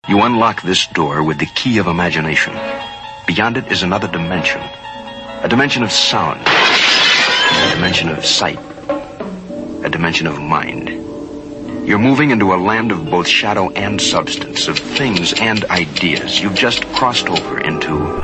You unlock this door with the key of imagination. Beyond it is another dimension. A dimension of sound. A dimension of sight. A dimension of mind. You're moving into a land of both shadow and substance, of things and ideas. You've just crossed over into...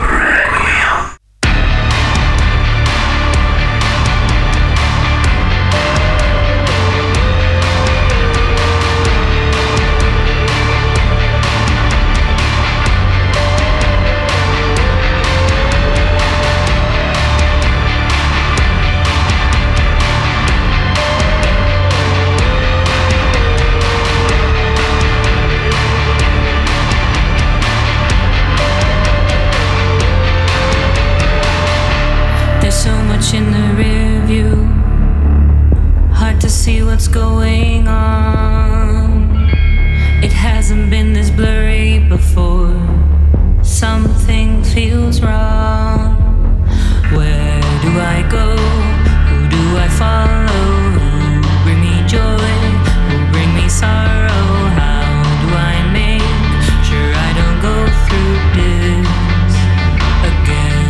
In the rear view, hard to see what's going on. It hasn't been this blurry before. Something feels wrong. Where do I go? Who do I follow? Who bring me joy? Who bring me sorrow? How do I make sure I don't go through this again?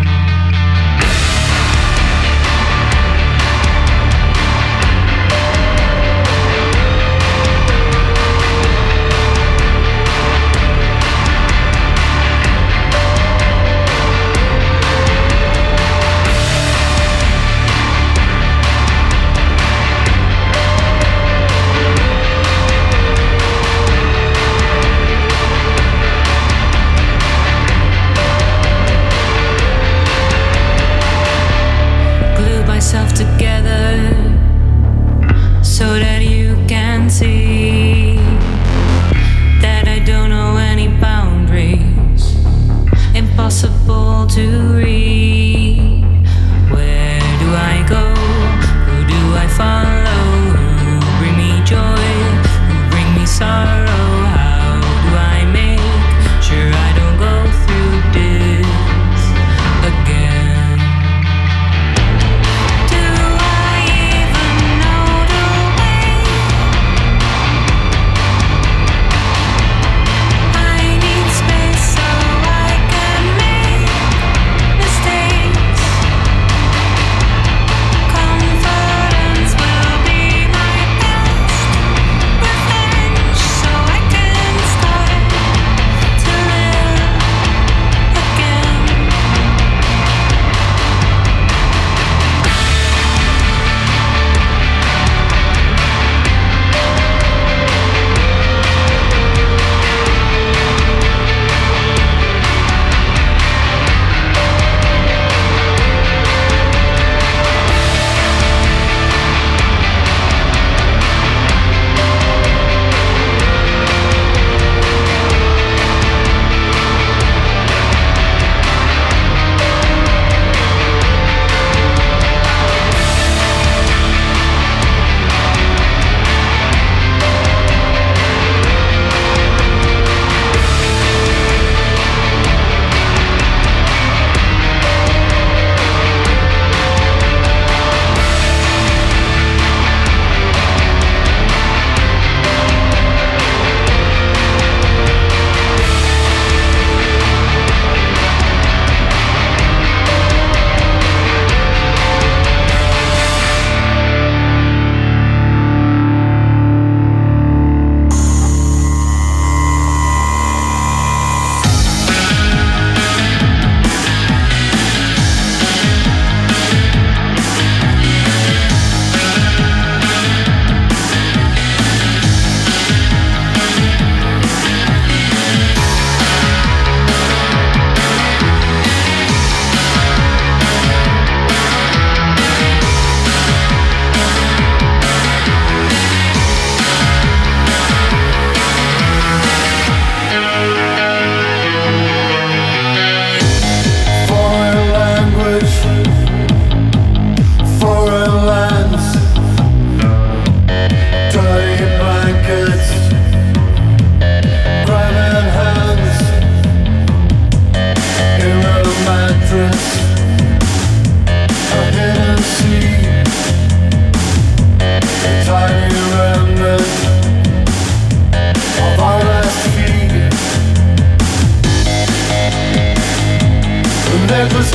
Myself together so that you can see that I don't know any boundaries, impossible to read. Where do I go? Who do I follow? Who bring me joy? Who bring me sorrow? How do I make sure I don't go through this again?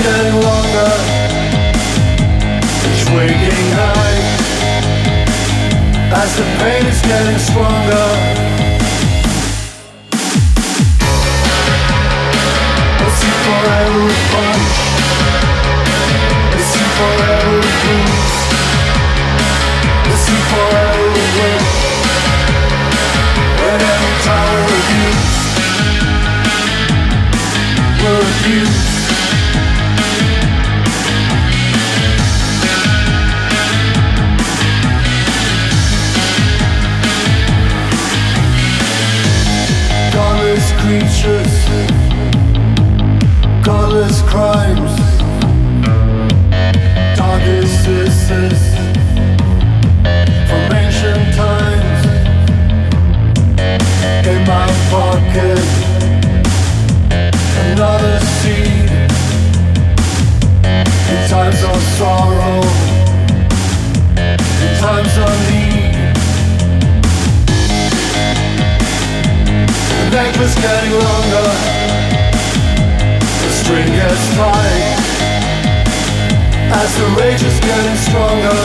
getting longer, each waking night, as the pain is getting stronger. Listen for every punch, listen for every bruise, listen for every win, and every time we're abused. Godless creatures, godless crimes, darkest sisters from ancient times. In my pocket, another seed. In times of sorrow, in times of need, the necklace getting longer, the string gets tight, as the rage is getting stronger.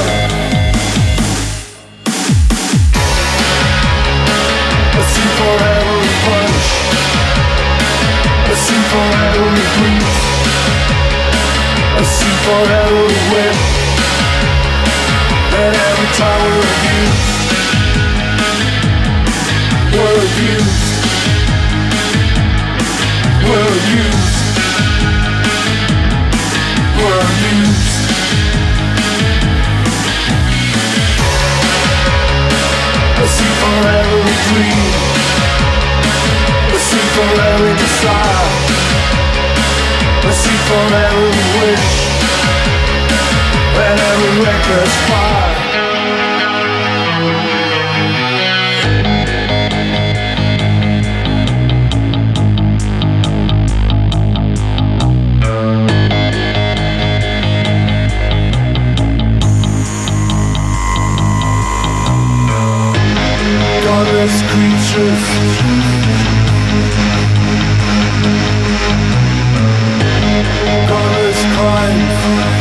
Listen for every punch, listen for every breeze, listen for every win, and every time we're abused, we're abused, we're abused, we're abused. Listen for every dream, listen for every desire, listen for every wish, and every reckless fire. Godless creatures, godless crimes,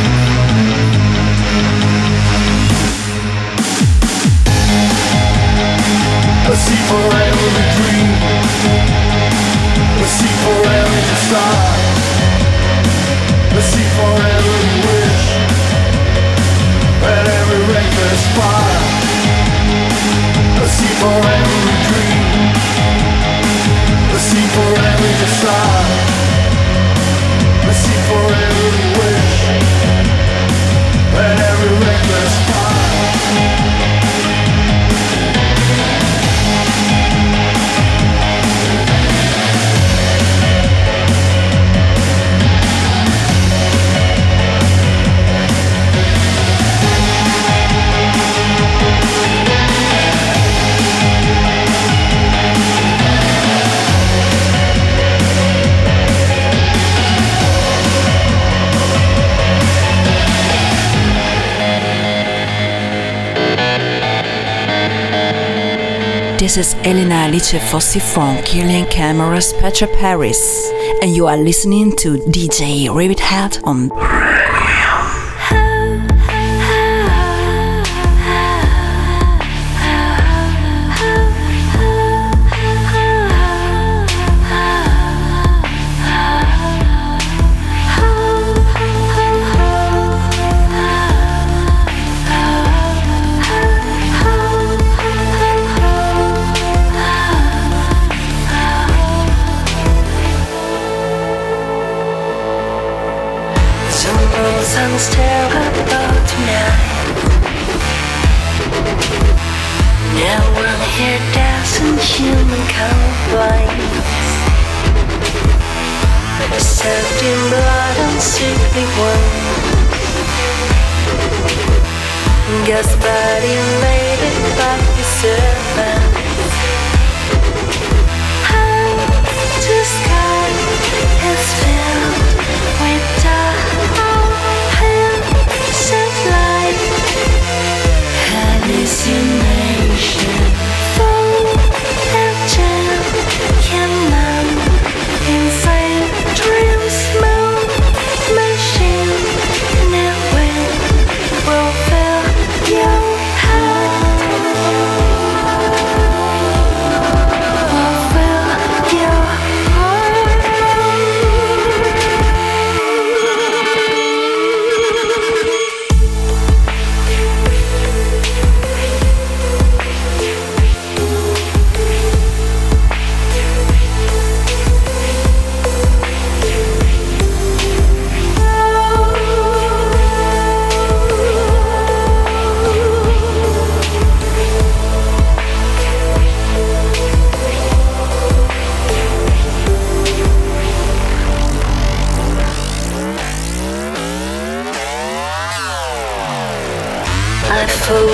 a sea for every dream, a sea for every desire, a sea for every wish, and every reckless fire. A sea for every dream, a sea for every desire, a sea for every wish, and every reckless fire. This is Elena Alice Fossi from Killing Cameras Petra Paris, and you are listening to DJ Rabbit Hat on unsteerable tonight. Now we'll hear dancing human complaints, soaked in blood and sickly wounds. God's body made it back to surface. High to sky is filled with light, hallucination, full of jam, can numb inside dreams, move, machine.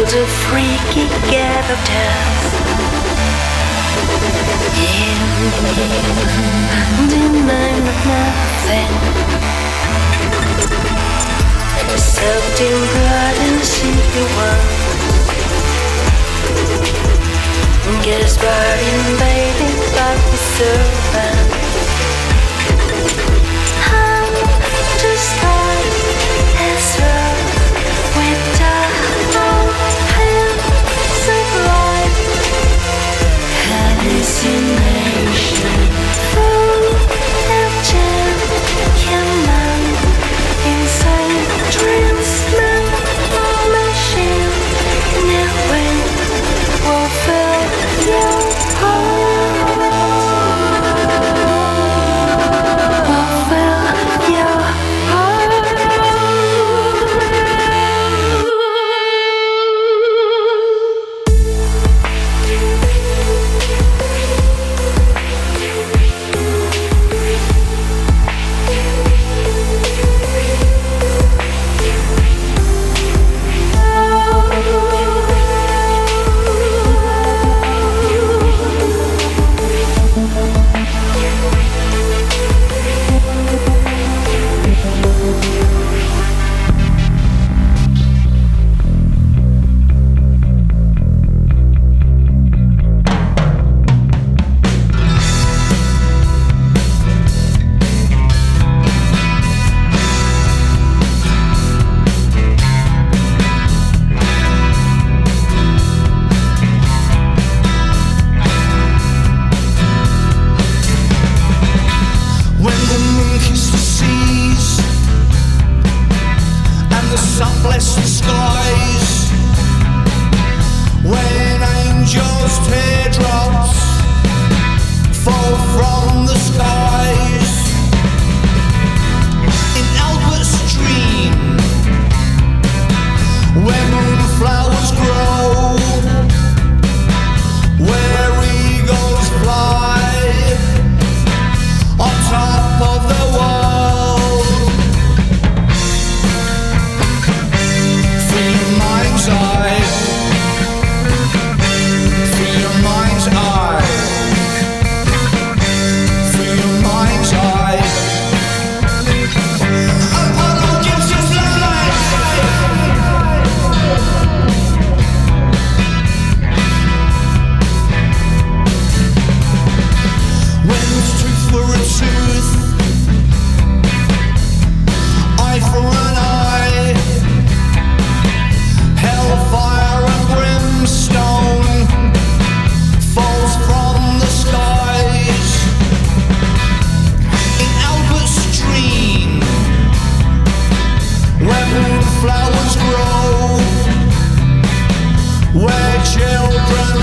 the freaky ghetto tales. Demand of nothing, soaked in blood and silky one. Gets buried in bathing like the serpent. I'm just like Ezra with the hands of light. Hallucination, full of jam, human, insane, transman, machine, knowing will fill your heart. Will fill your heart.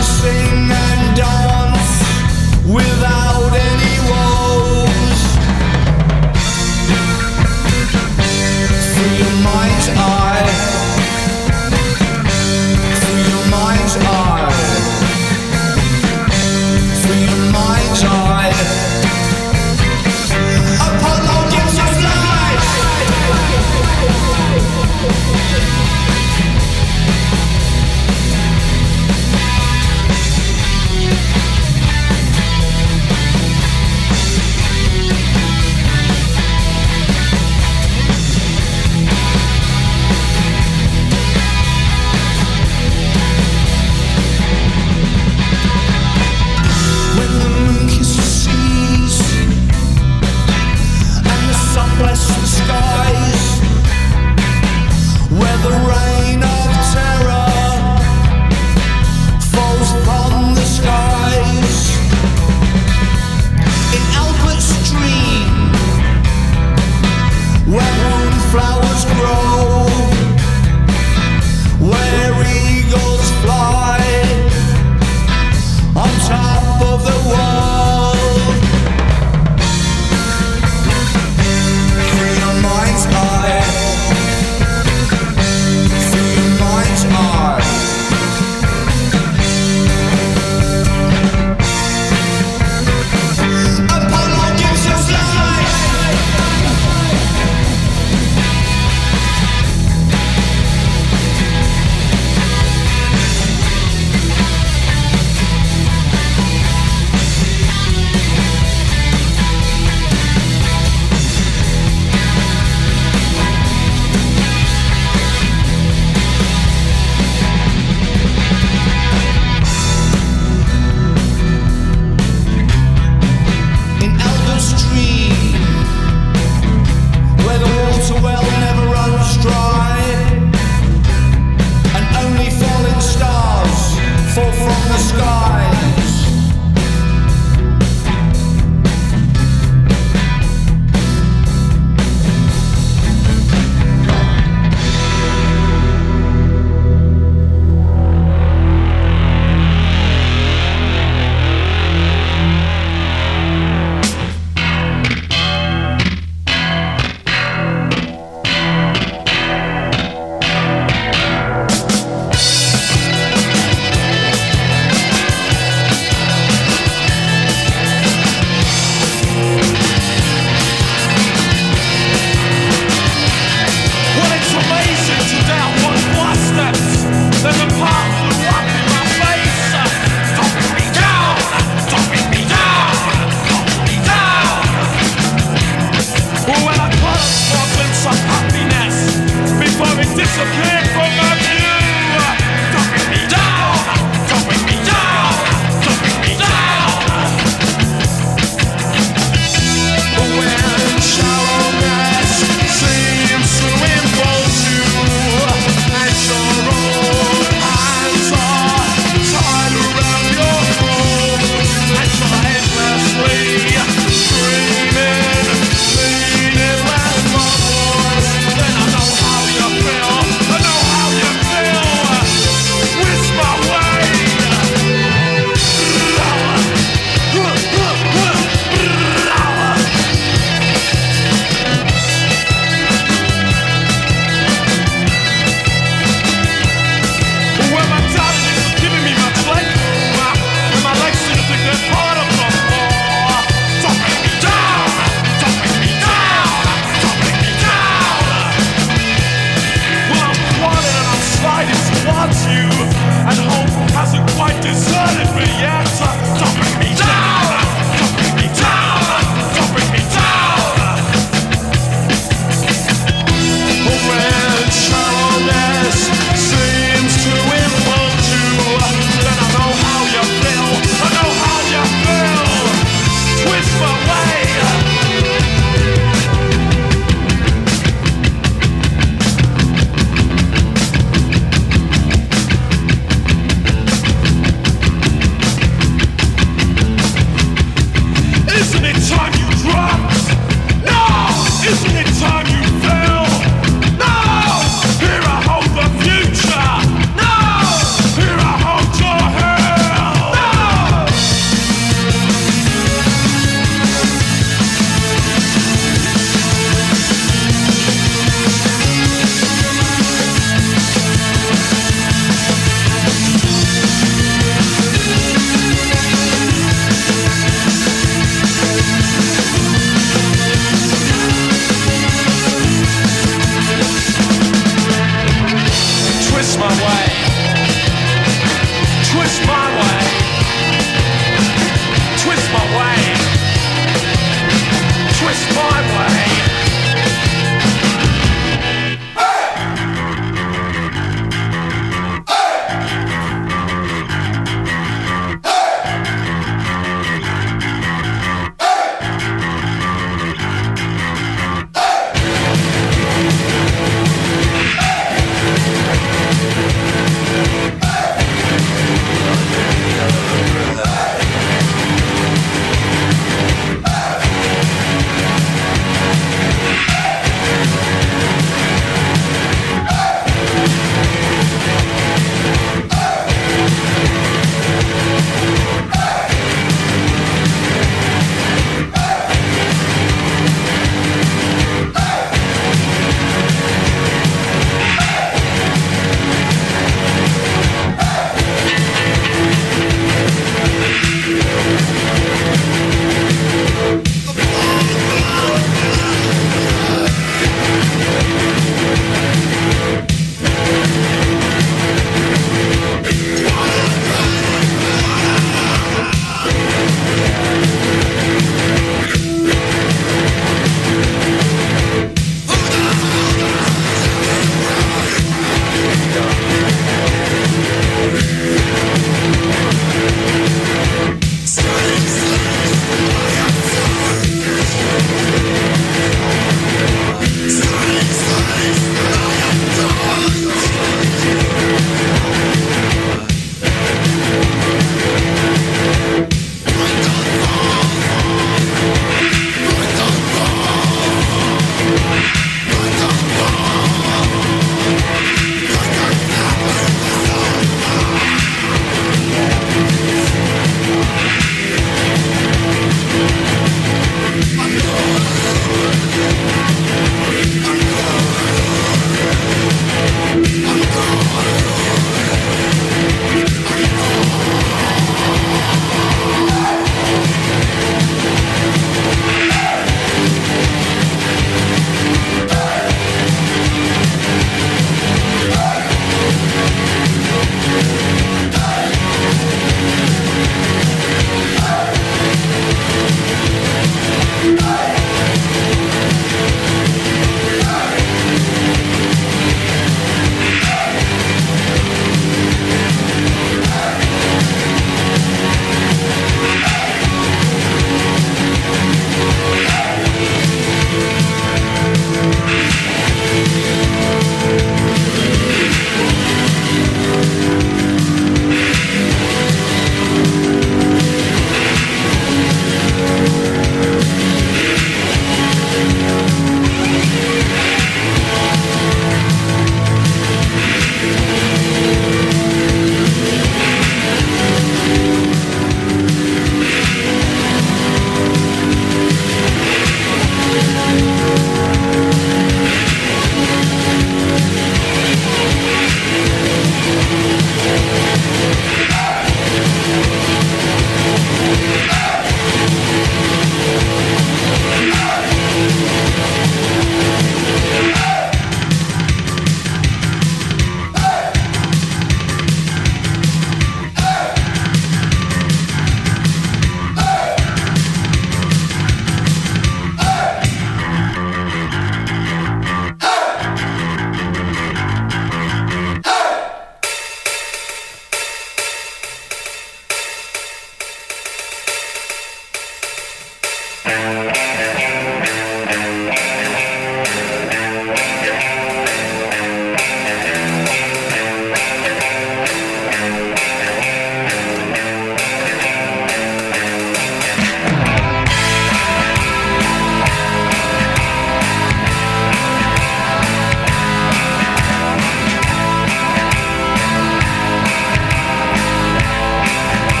Sing and dance without any woes.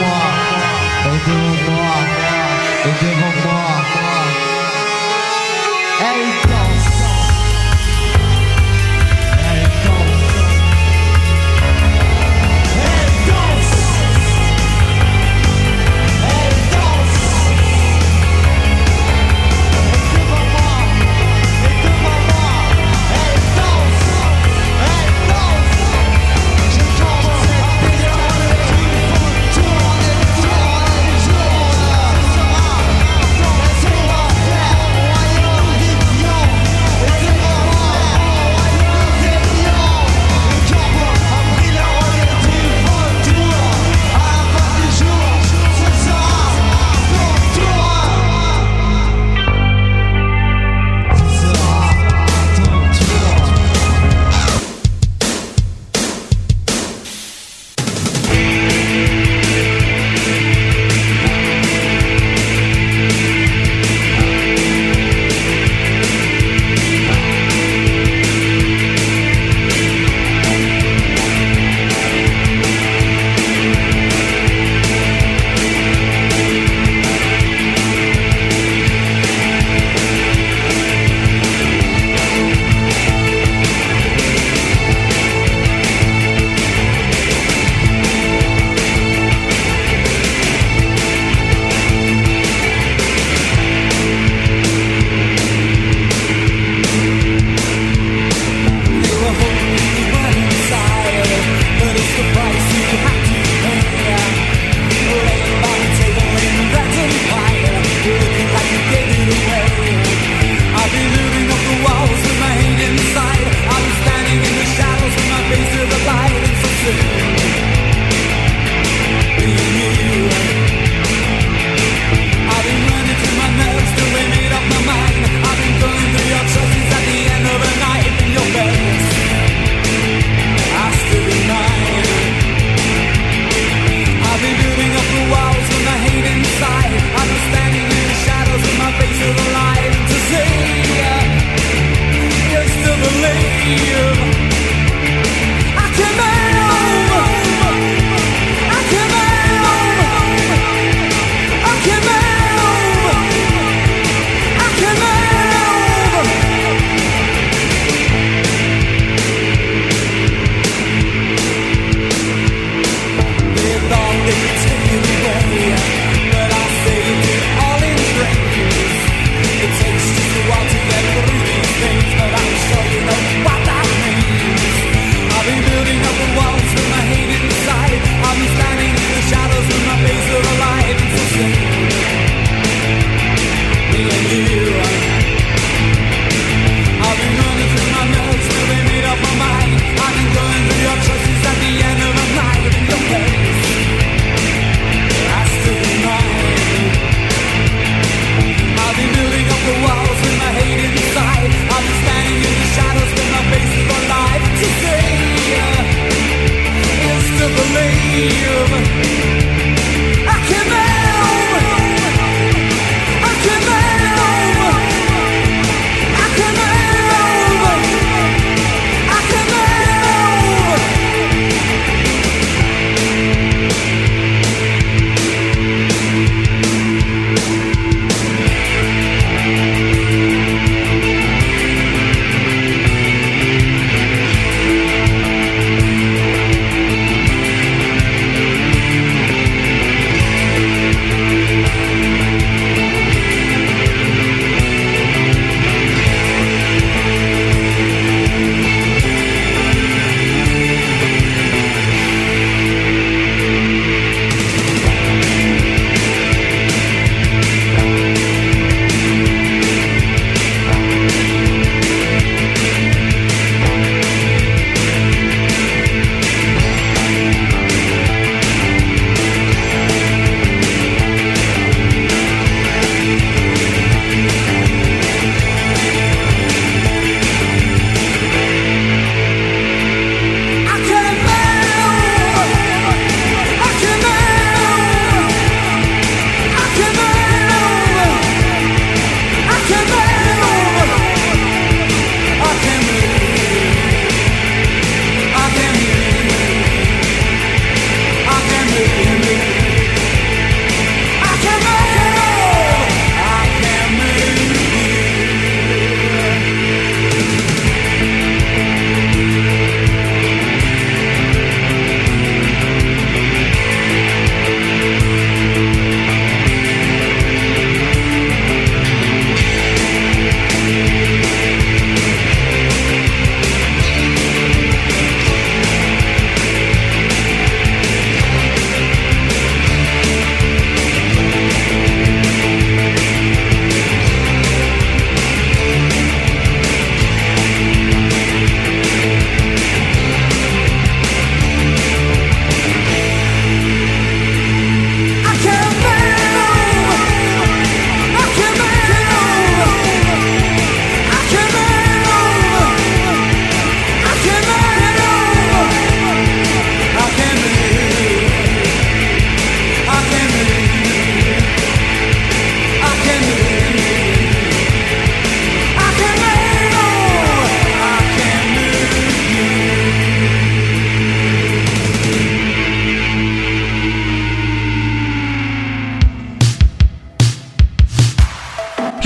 Hey,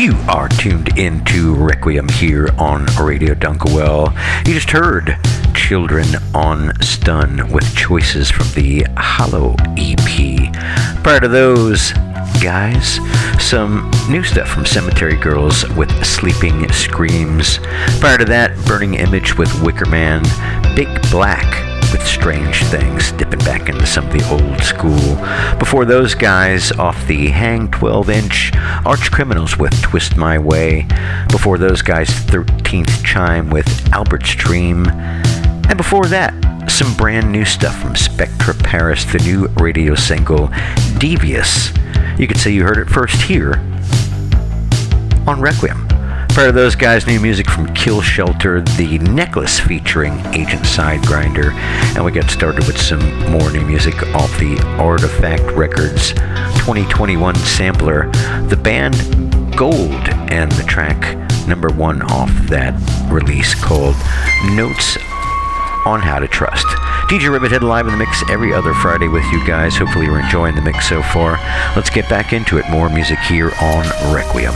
You are tuned into Requiem here on Radio Dunkerwell. You just heard Children on Stun with choices from the Hollow EP. Prior to those guys, some new stuff from Cemetery Girls with Sleeping Screams. Prior to that, Burning Image with Wicker Man. Big Black with Strange Things, dipping back into some of the old school. Before those guys, off the Hang 12-inch, Arch Criminals with Twist My Way. Before those guys, 13th Chime with Albert Stream. And before that, some brand new stuff from Spectra Paris, the new radio single, Devious. You could say you heard it first here on Requiem. Prior to those guys, new music from Kill Shelter, The Necklace featuring Agent Sidegrinder, and we got started with some more new music off the Artifact Records 2021 sampler, the band Gold, and the track number 1 off that release called Notes on How to Trust. DJ Rivethead live in the mix every other Friday with you guys. Hopefully you're enjoying the mix so far. Let's get back into it. More music here on Requiem.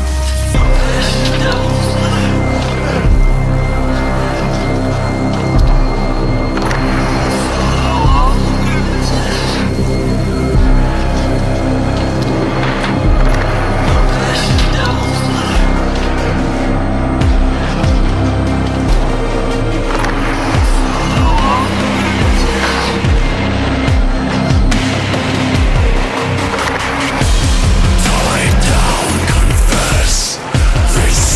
Confess, this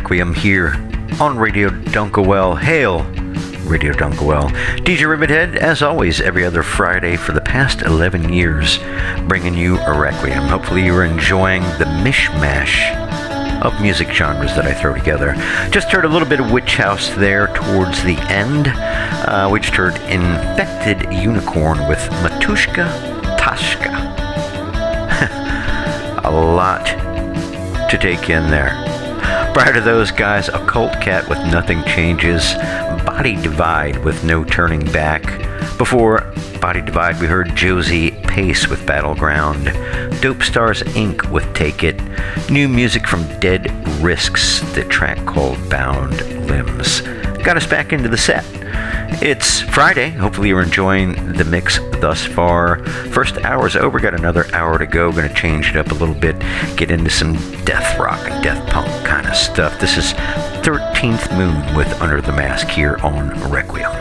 Requiem here on Radio Dunkelwell. Hail, Radio Dunkelwell. DJ Rivethead, as always, every other Friday for the past 11 years, bringing you a Requiem. Hopefully you are enjoying the mishmash of music genres that I throw together. Just heard a little bit of Witch House there towards the end. We just heard Infected Unicorn with Matushka Tashka. A lot to take in there. Prior to those guys, Occult Cat with Nothing Changes, Body Divide with No Turning Back. Before Body Divide, we heard Josie Pace with Battleground, Dope Stars Inc. with Take It, new music from Dead Risks, the track called Bound Limbs. Got us back into the set. It's Friday. Hopefully you're enjoying the mix thus far. First hour's over. Got another hour to go. Going to change it up a little bit. Get into some death rock and death punk kind of stuff. This is 13th Moon with Under the Mask here on Requiem.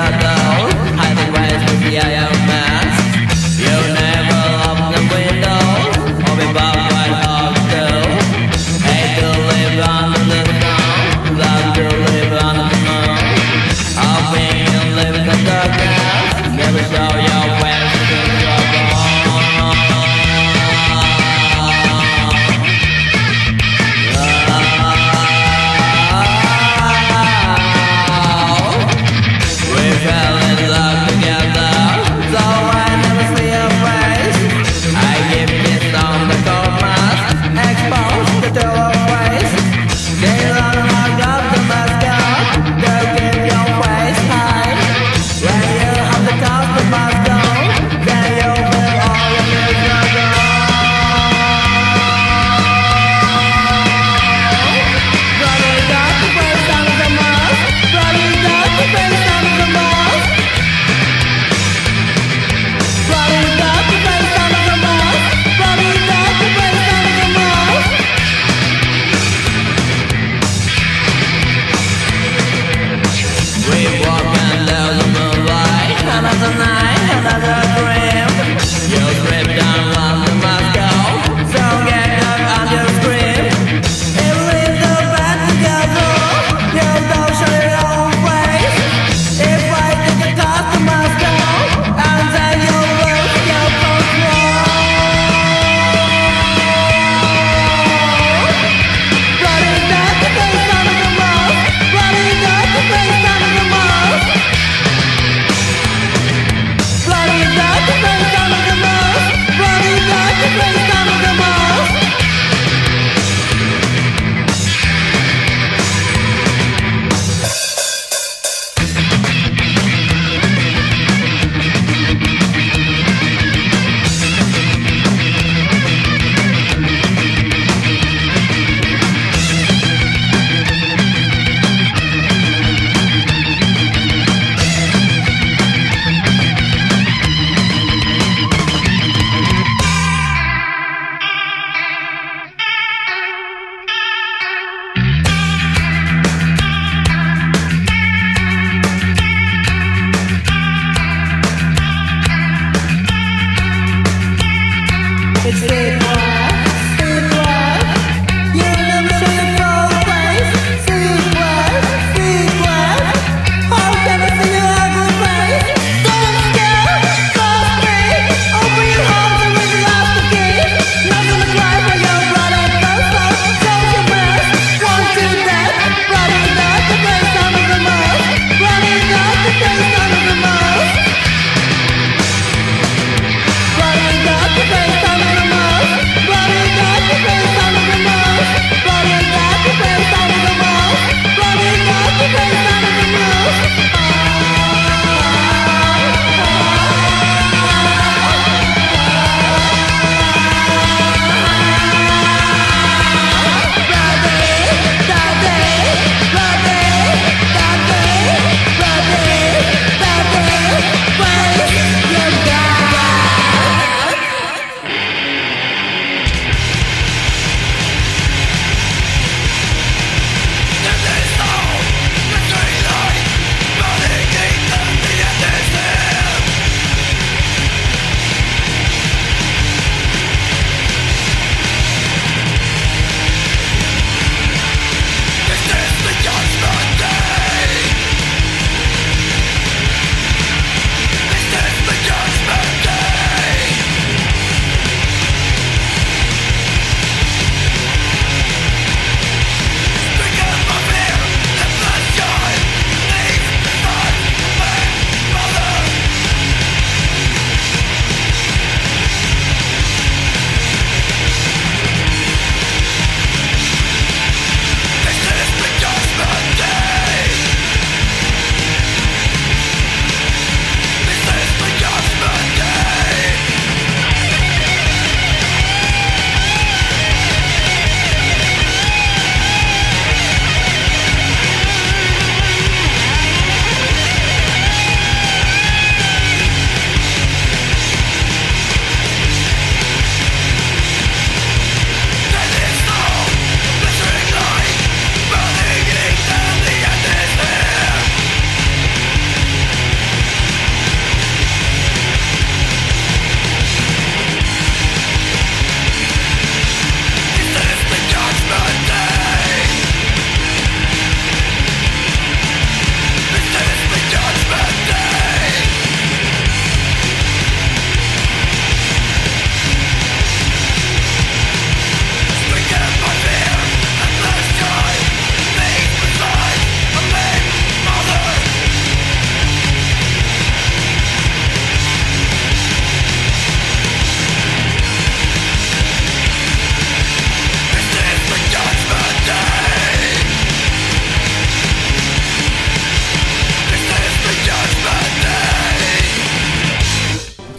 Hiding right with the iron mask. You never open the window.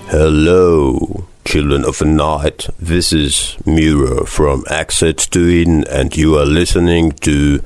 Hello, children of the night. This is Mura from Access to Eden, and you are listening to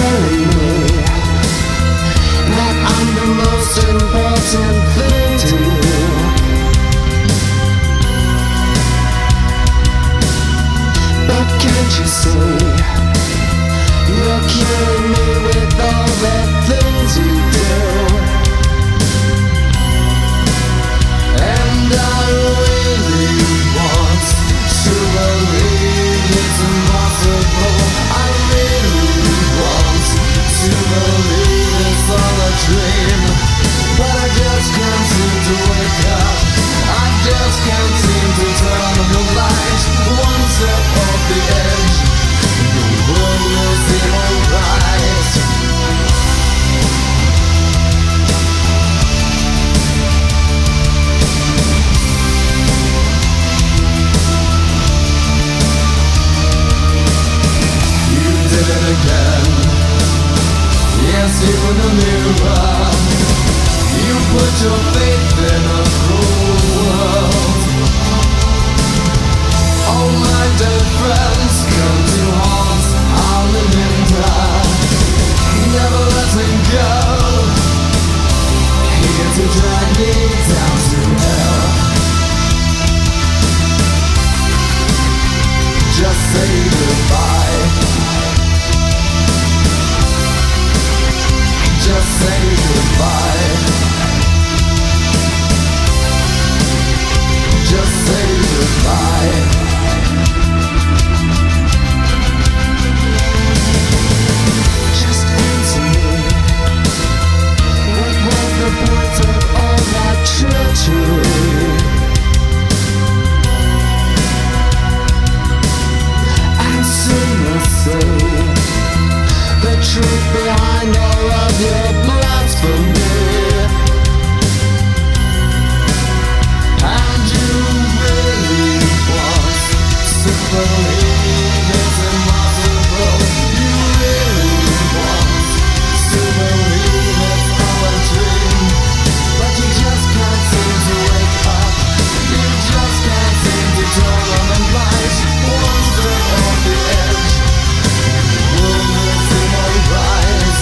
telling me that I'm the most important thing to you. But can't you see, you're killing me with all the things you do. And I really want to believe it's impossible. I really want to believe it's all a dream. But I just can't seem to wake up. I just can't seem to turn on the light. One step off the edge, the world will seem alright. You did it again. Yes, you in the mirror. You put your faith in a cruel world. All my dead friends come to haunt Arlinda. Never letting go. Here to drag me down to hell. Just say goodbye. Just say goodbye. Just say goodbye. Just answer me. What was the point of all that treachery? Answer me, the truth behind all of your blasphemy. And you really want to believe it's impossible. You really want to believe it's all a dream. But you just can't seem to wake up. You just can't seem to turn on the light. One step off the edge, the world will seem alright.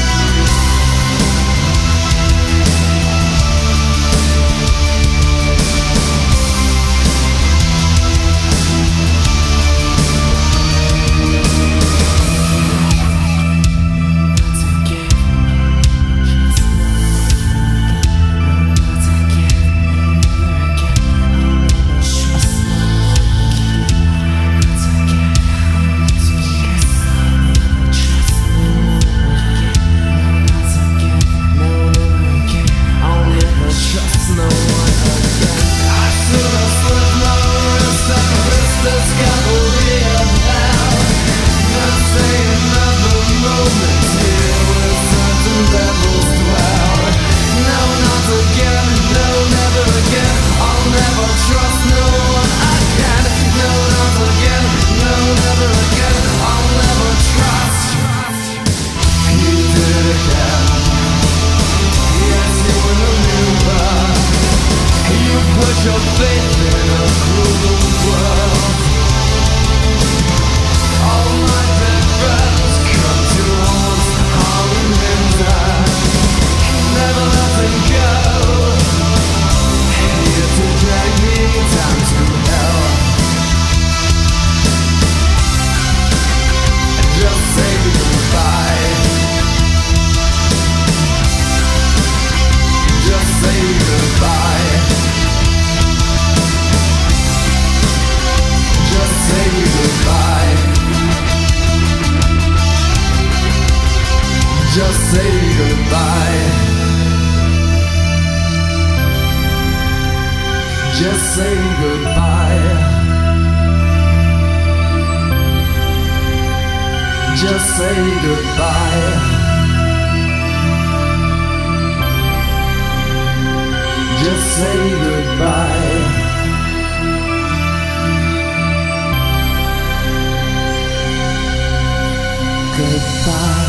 Just say goodbye. Just say goodbye. Just say goodbye. Goodbye.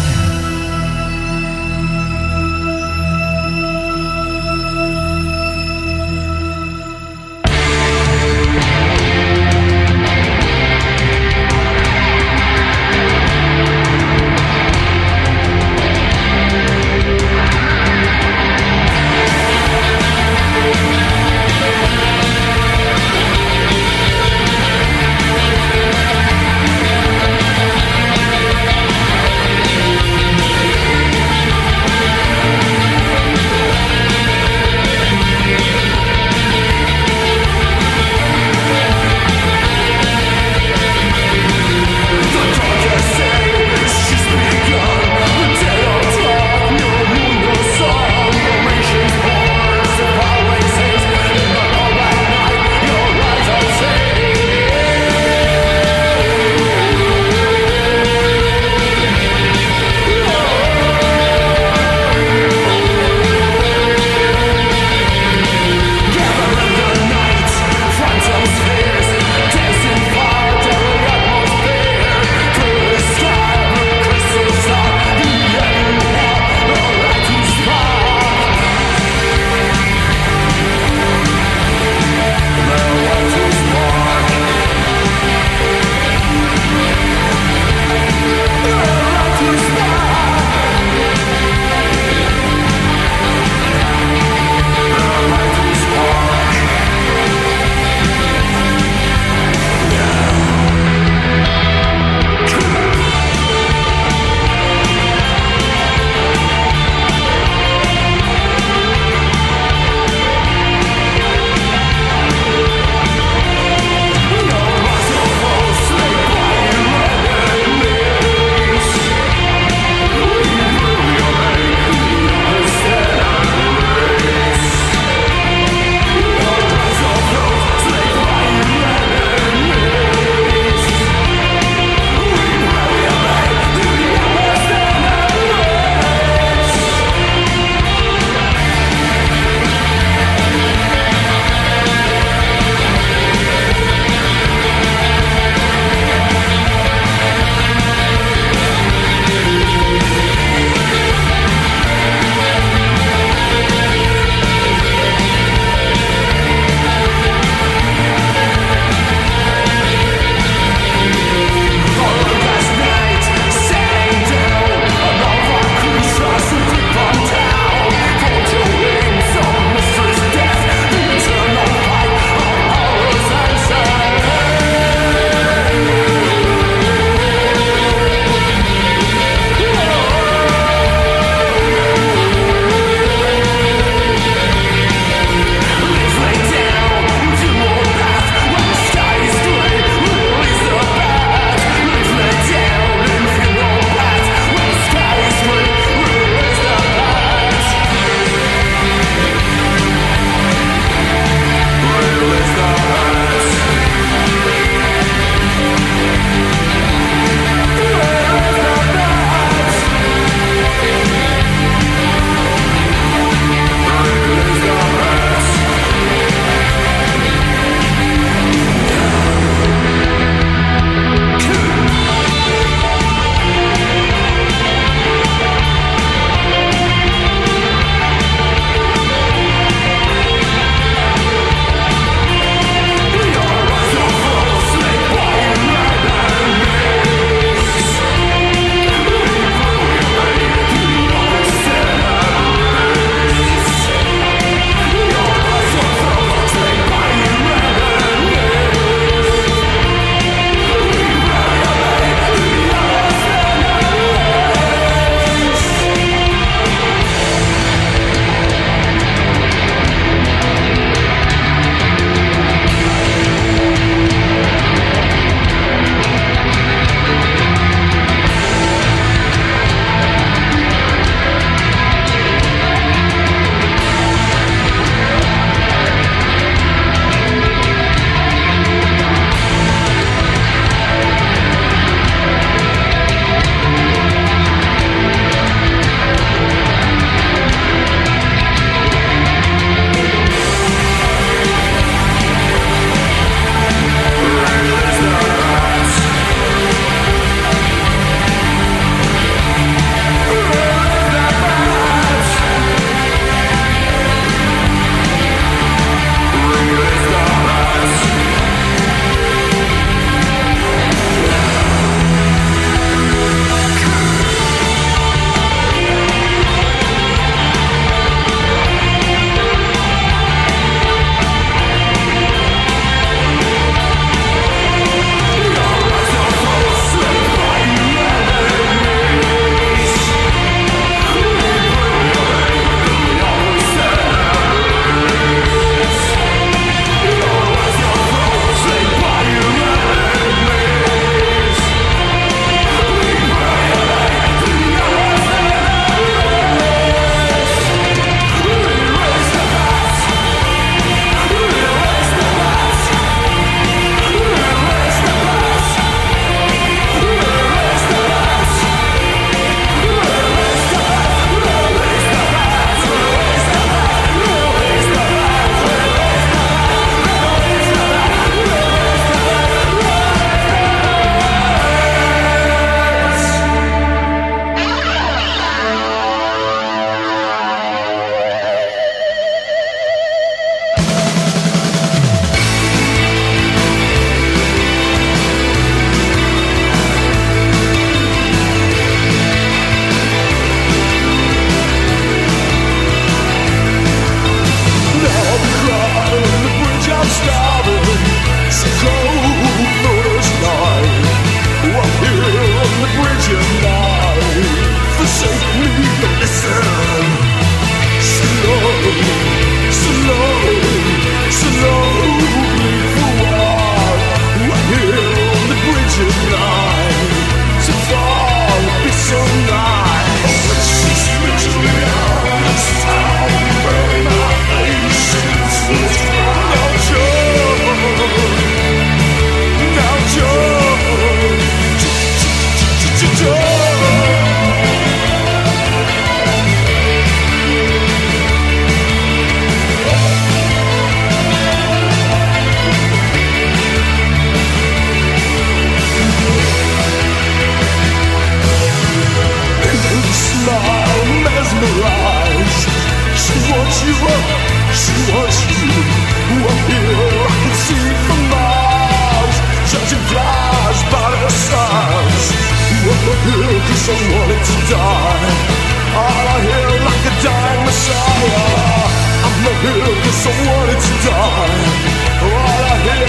'cause I wanted to die. All I hear like a dying Messiah. I'm not here 'cause I wanted to die. All I hear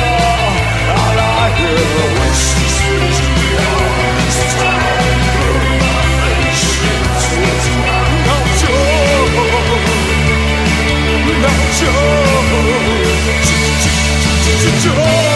is now Joe, now Joe.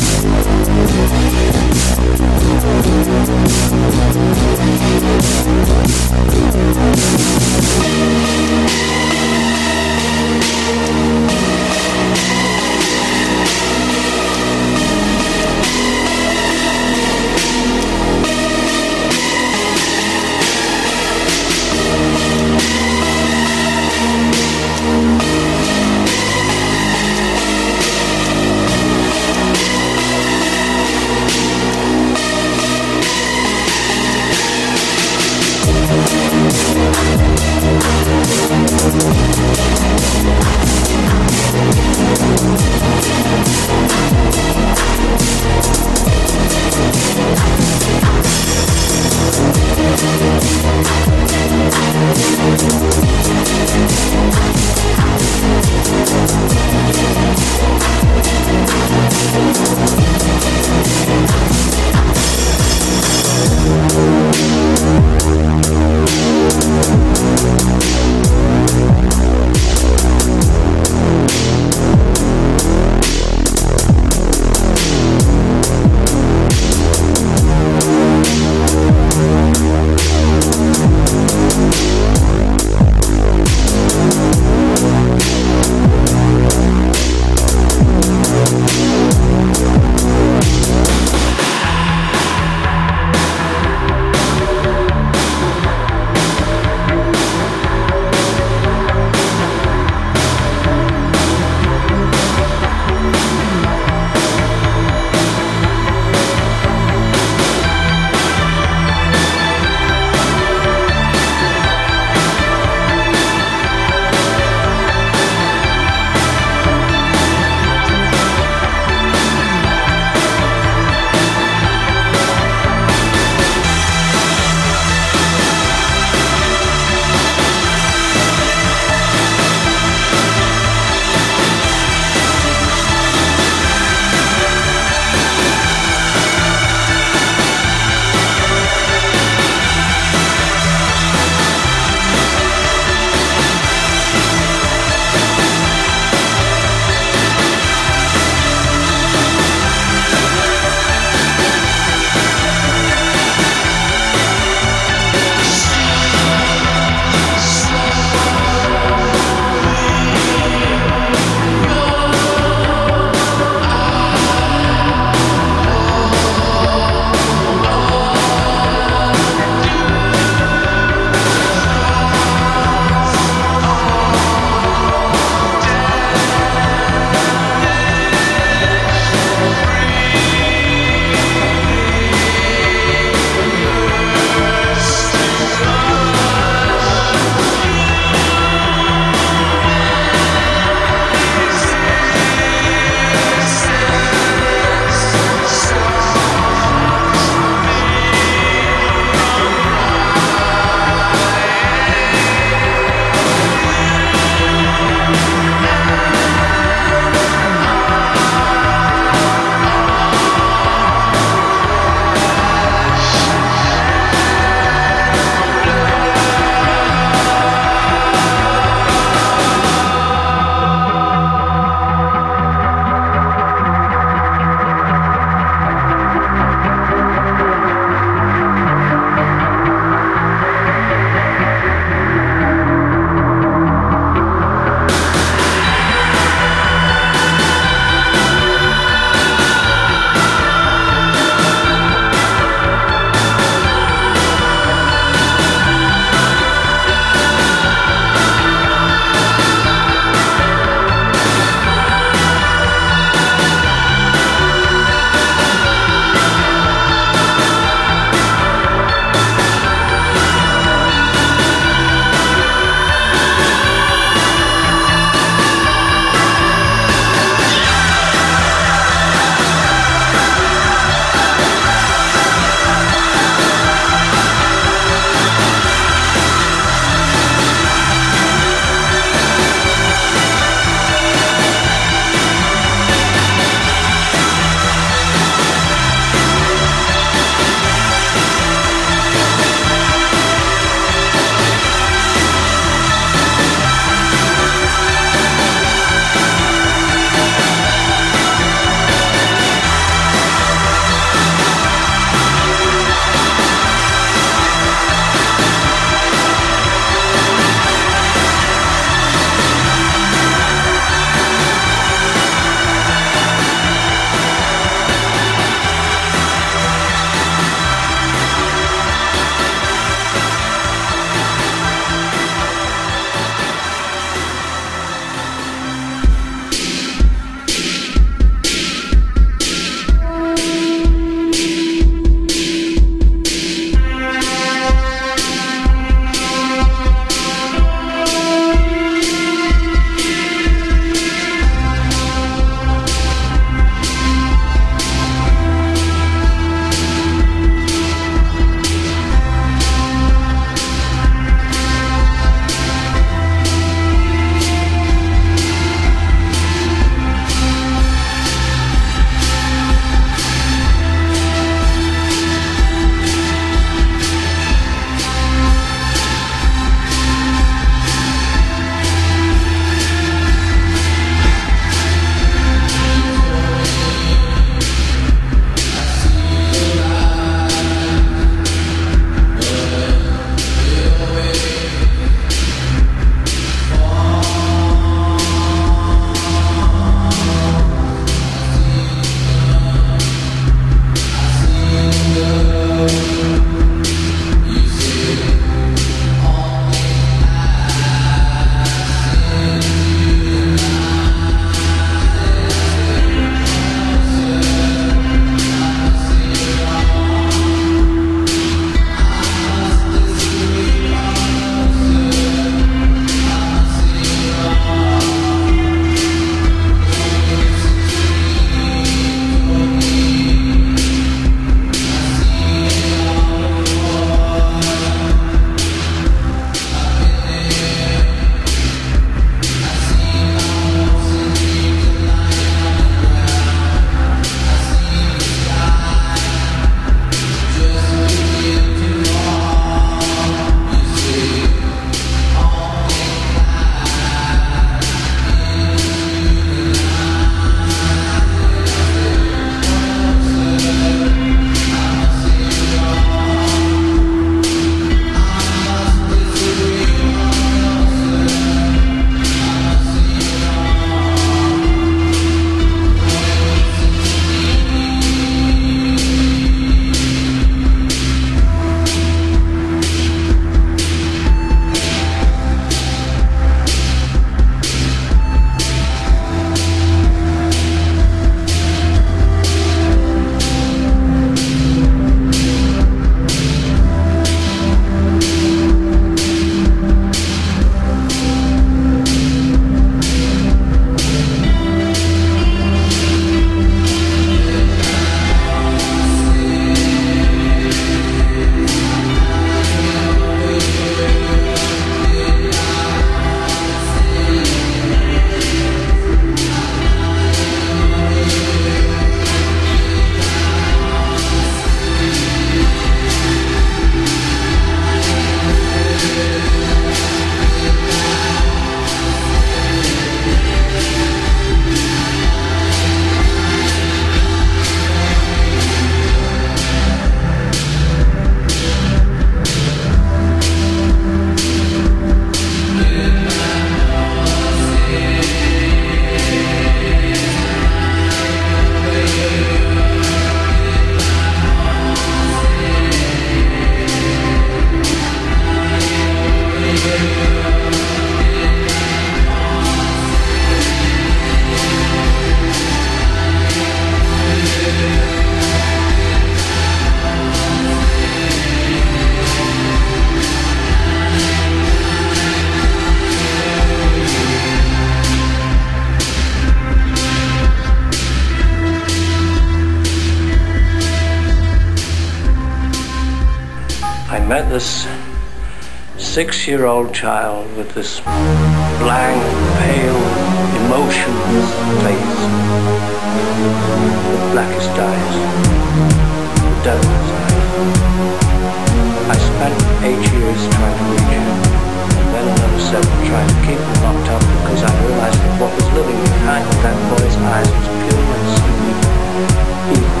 I met this 6-year-old child with this blank, pale, emotionless face, the blackest eyes, the devil's eyes. I spent 8 years trying to reach him, and then another 7 trying to keep him locked up because I realized that what was living behind that boy's eyes was pure and simply evil.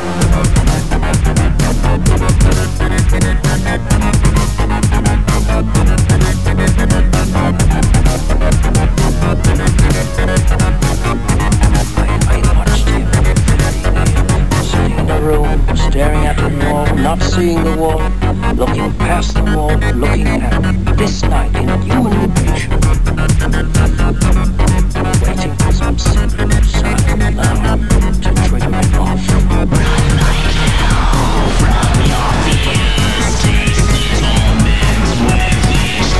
I watched him, sitting in a room, staring at the wall, not seeing the wall, looking past the wall, looking at this night in human liberation, waiting for some secret sign now to trigger it off. Run like hell from your fears, taste the torment with each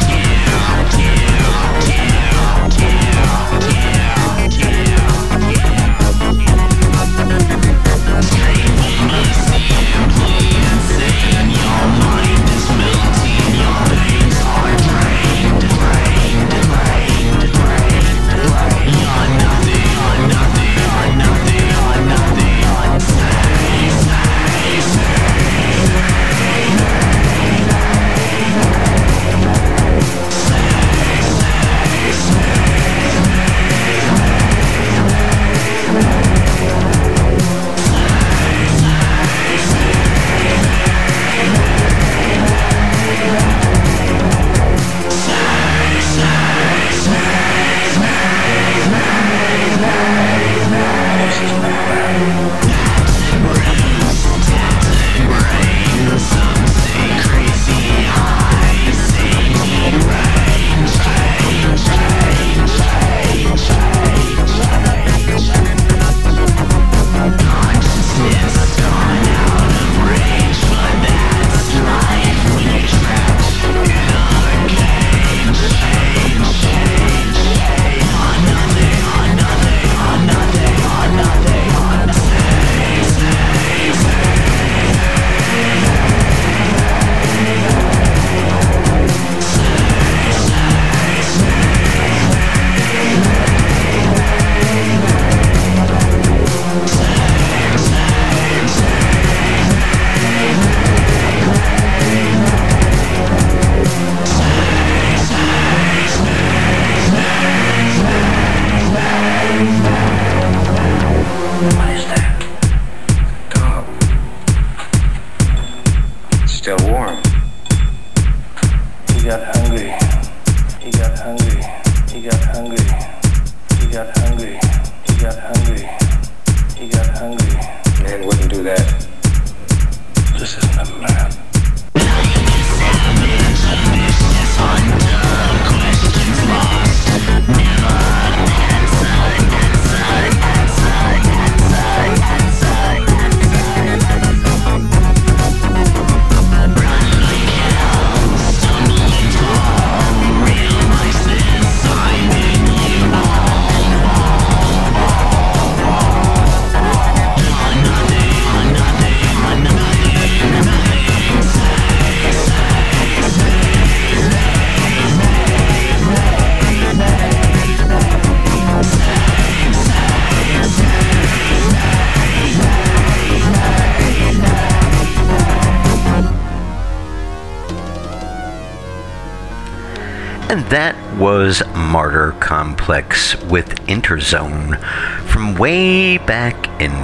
And that was Martyr Complex with Interzone from way back in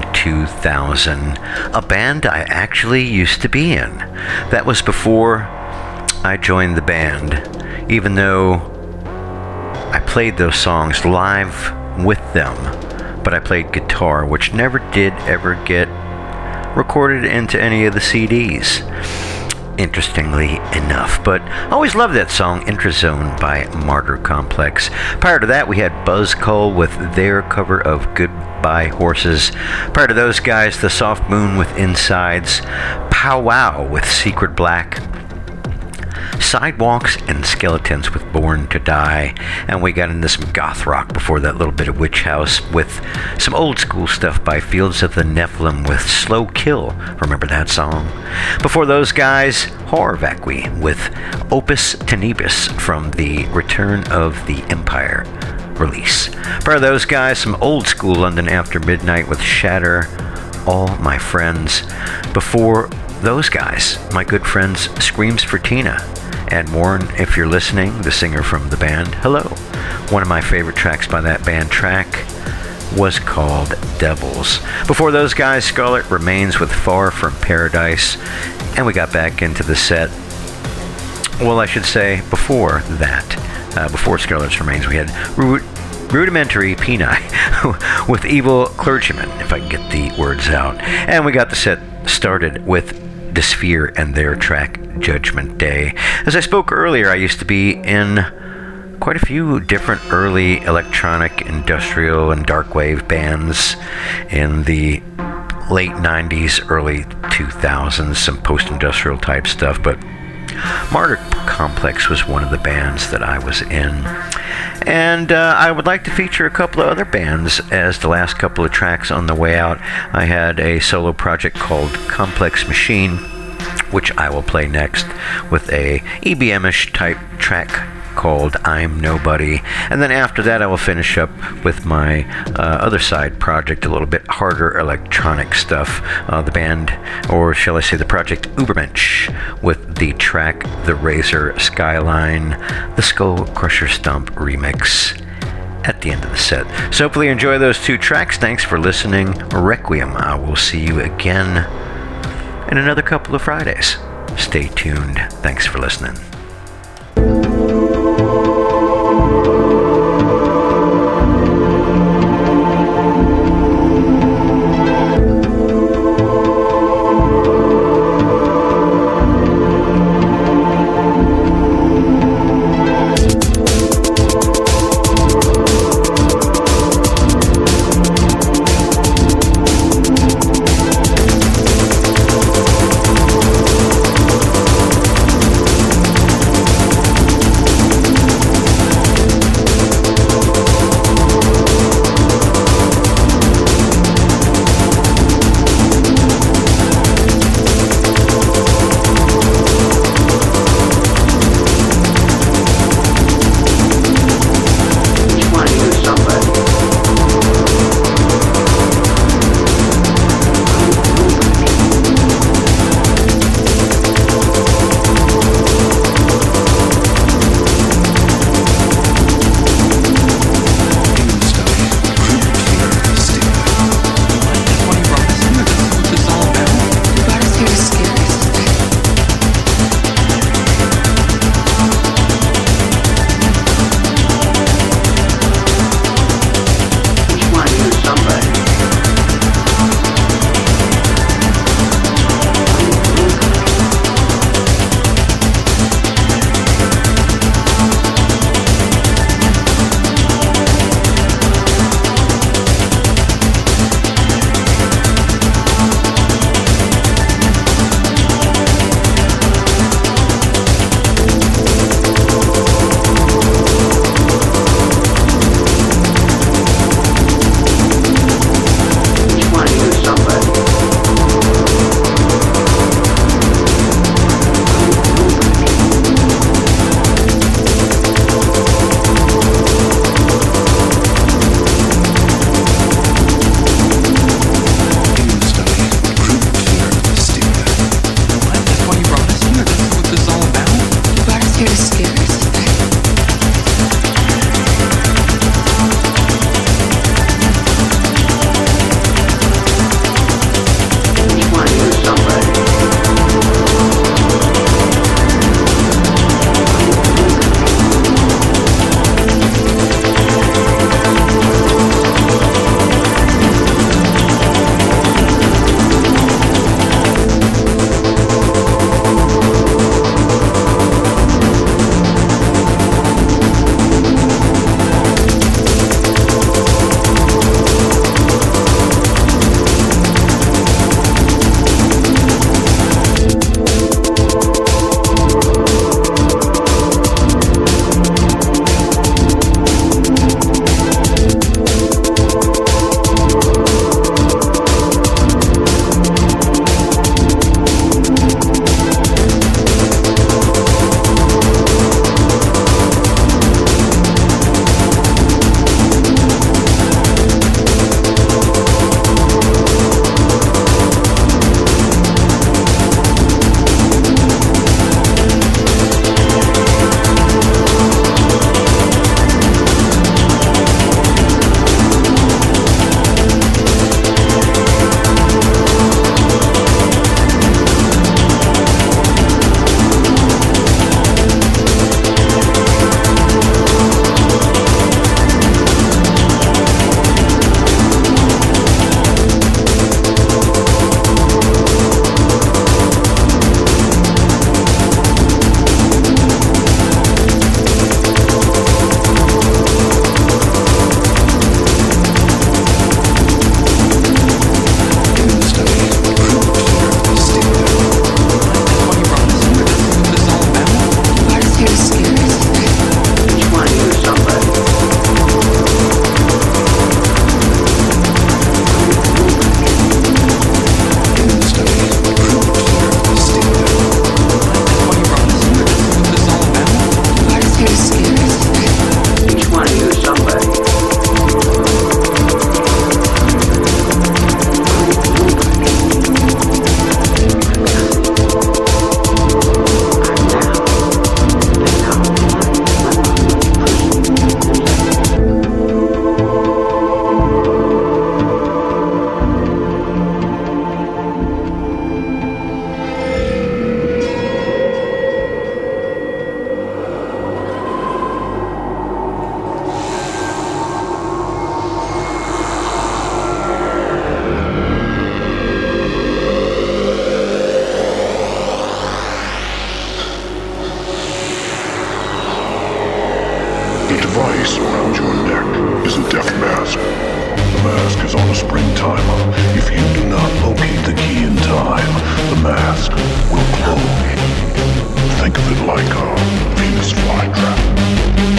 2000, a band I actually used to be in. That was before I joined the band, even though I played those songs live with them, but I played guitar, which never did ever get recorded into any of the CDs. interestingly enough. But I always loved that song, Intrazone by Martyr Complex. Prior to that, we had Buzz Cole with their cover of Goodbye Horses. Prior to those guys, The Soft Moon with Insides, Pow Wow with Secret Black, Sidewalks and Skeletons with Born to Die, and we got into some goth rock before that, little bit of Witch House with some old school stuff by Fields of the Nephilim with Slow Kill. Remember that song? Before those guys, Horror Vacui with Opus Tenebris from the Return of the Empire release. Prior to those guys, some old school London After Midnight with Shatter, All My Friends. Before those guys, my good friends Screams for Tina. And Warren, if you're listening, the singer from the band, hello. One of my favorite tracks by that band track was called Devils. Before those guys, Scarlet Remains with Far From Paradise. And we got back into the set. Well, I should say before that, before Scarlet Remains, we had Rudimentary Peni with Evil Clergyman, if I can get the words out. And we got the set started with Dysphere and their track Judgment Day. As I spoke earlier, I used to be in quite a few different early electronic, industrial, and dark wave bands in the late 90s, early 2000s, some post-industrial type stuff, but Martyr Complex was one of the bands that I was in. And I would like to feature a couple of other bands as the last couple of tracks on the way out. I had a solo project called Complex Machine, which I will play next, with a EBM-ish type track called I'm Nobody. And then after that, I will finish up with my other side project, a little bit harder electronic stuff. The band, or shall I say the project Ubermensch, with the track The Razor Skyline, the Skull Crusher Stomp remix at the end of the set. So hopefully you enjoy those two tracks. Thanks for listening. Requiem. I will see you again in another couple of Fridays. Stay tuned. Thanks for listening. device around your neck is a death mask. The mask is on a spring timer. If you do not locate the key in time, the mask will close. Think of it like a Venus flytrap.